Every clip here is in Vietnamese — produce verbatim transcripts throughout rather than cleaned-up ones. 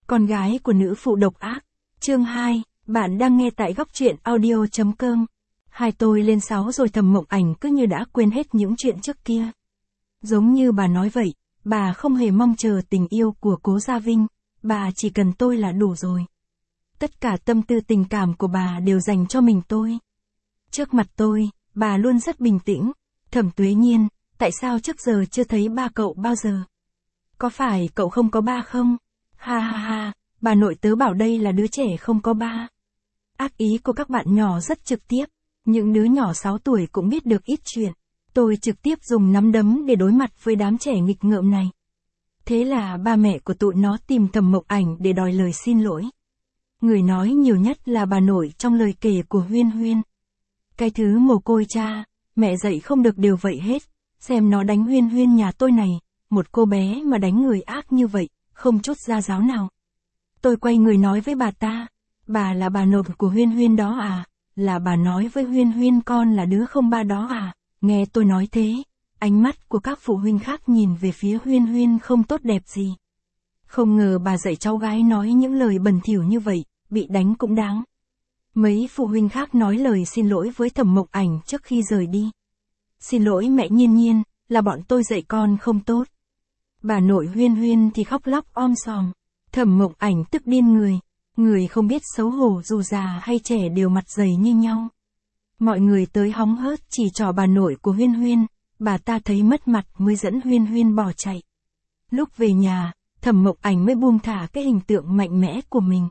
Con gái của nữ phụ độc ác. Chương hai, bạn đang nghe tại góc truyện audio chấm com. Hai tôi lên sáu rồi Thẩm Mộng Ảnh cứ như đã quên hết những chuyện trước kia. Giống như bà nói vậy, bà không hề mong chờ tình yêu của Cố Gia Vinh, bà chỉ cần tôi là đủ rồi. Tất cả tâm tư tình cảm của bà đều dành cho mình tôi. Trước mặt tôi, bà luôn rất bình tĩnh. Thẩm Tuế Nhiên, tại sao trước giờ chưa thấy ba cậu bao giờ? Có phải cậu không có ba không? Ha ha ha, bà nội tớ bảo đây là đứa trẻ không có ba. Ác ý của các bạn nhỏ rất trực tiếp, những đứa nhỏ sáu tuổi cũng biết được ít chuyện. Tôi trực tiếp dùng nắm đấm để đối mặt với đám trẻ nghịch ngợm này. Thế là ba mẹ của tụi nó tìm Thẩm Mộng Ảnh để đòi lời xin lỗi. Người nói nhiều nhất là bà nội trong lời kể của Huyên Huyên. Cái thứ mồ côi cha, mẹ dạy không được điều vậy hết, xem nó đánh Huyên Huyên nhà tôi này, một cô bé mà đánh người ác như vậy, không chút gia giáo nào. Tôi quay người nói với bà ta, bà là bà nội của Huyên Huyên đó à, là bà nói với Huyên Huyên con là đứa không ba đó à. Nghe tôi nói thế, ánh mắt của các phụ huynh khác nhìn về phía Huyên Huyên không tốt đẹp gì. Không ngờ bà dạy cháu gái nói những lời bẩn thỉu như vậy, bị đánh cũng đáng. Mấy phụ huynh khác nói lời xin lỗi với Thẩm Mộng Ảnh trước khi rời đi. Xin lỗi mẹ Nhiên Nhiên, là bọn tôi dạy con không tốt. Bà nội Huyên Huyên thì khóc lóc om sòm. Thẩm Mộng Ảnh tức điên người. Người không biết xấu hổ dù già hay trẻ đều mặt dày như nhau. Mọi người tới hóng hớt chỉ trỏ bà nội của Huyên Huyên, bà ta thấy mất mặt mới dẫn Huyên Huyên bỏ chạy. Lúc về nhà, Thẩm Mộng Ảnh mới buông thả cái hình tượng mạnh mẽ của mình.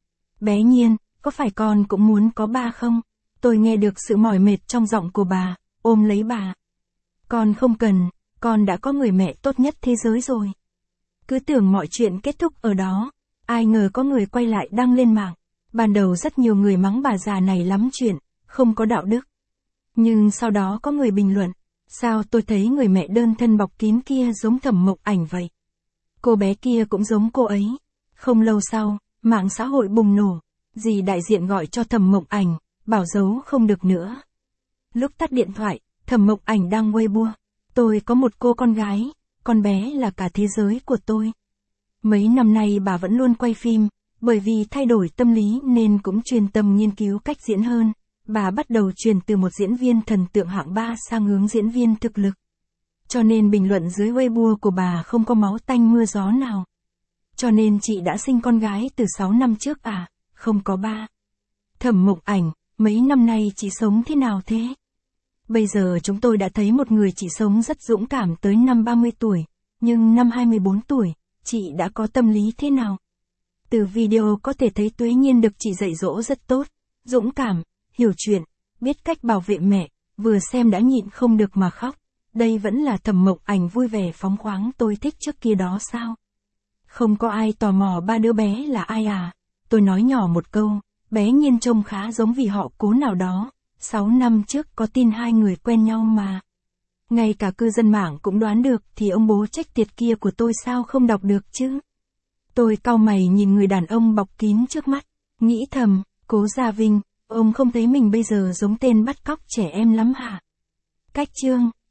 Bé Nhiên, có phải con cũng muốn có ba không? Tôi nghe được sự mỏi mệt trong giọng của bà, ôm lấy bà. Con không cần, con đã có người mẹ tốt nhất thế giới rồi. Cứ tưởng mọi chuyện kết thúc ở đó, ai ngờ có người quay lại đăng lên mạng. Ban đầu rất nhiều người mắng bà già này lắm chuyện, không có đạo đức. Nhưng sau đó có người bình luận, sao tôi thấy người mẹ đơn thân bọc kín kia giống Thẩm Mộng Ảnh vậy? Cô bé kia cũng giống cô ấy. Không lâu sau, mạng xã hội bùng nổ, dì đại diện gọi cho Thẩm Mộng Ảnh, bảo giấu không được nữa. Lúc tắt điện thoại, Thẩm Mộng Ảnh đang Weibo. Tôi có một cô con gái, con bé là cả thế giới của tôi. Mấy năm nay bà vẫn luôn quay phim, bởi vì thay đổi tâm lý nên cũng chuyên tâm nghiên cứu cách diễn hơn. Bà bắt đầu chuyển từ một diễn viên thần tượng hạng ba sang hướng diễn viên thực lực. Cho nên bình luận dưới Weibo của bà không có máu tanh mưa gió nào. Cho nên chị đã sinh con gái từ sáu năm trước à, không có ba. Thẩm Mộng Ảnh, mấy năm nay chị sống thế nào thế? Bây giờ chúng tôi đã thấy một người chị sống rất dũng cảm tới năm ba mươi tuổi, nhưng năm hai mươi bốn tuổi, chị đã có tâm lý thế nào? Từ video có thể thấy Tuế Nhiên được chị dạy dỗ rất tốt, dũng cảm, hiểu chuyện, biết cách bảo vệ mẹ, vừa xem đã nhịn không được mà khóc. Đây vẫn là Thẩm Mộng Ảnh vui vẻ phóng khoáng tôi thích trước kia đó sao? Không có ai tò mò ba đứa bé là ai à? Tôi nói nhỏ một câu, bé Nhiên trông khá giống vì họ Cố nào đó. Sáu năm trước có tin hai người quen nhau mà. Ngay cả cư dân mạng cũng đoán được thì ông bố trách tiệt kia của tôi sao không đọc được chứ? Tôi cau mày nhìn người đàn ông bọc kín trước mắt, nghĩ thầm, Cố Gia Vinh, ông không thấy mình bây giờ giống tên bắt cóc trẻ em lắm hả? Cách chương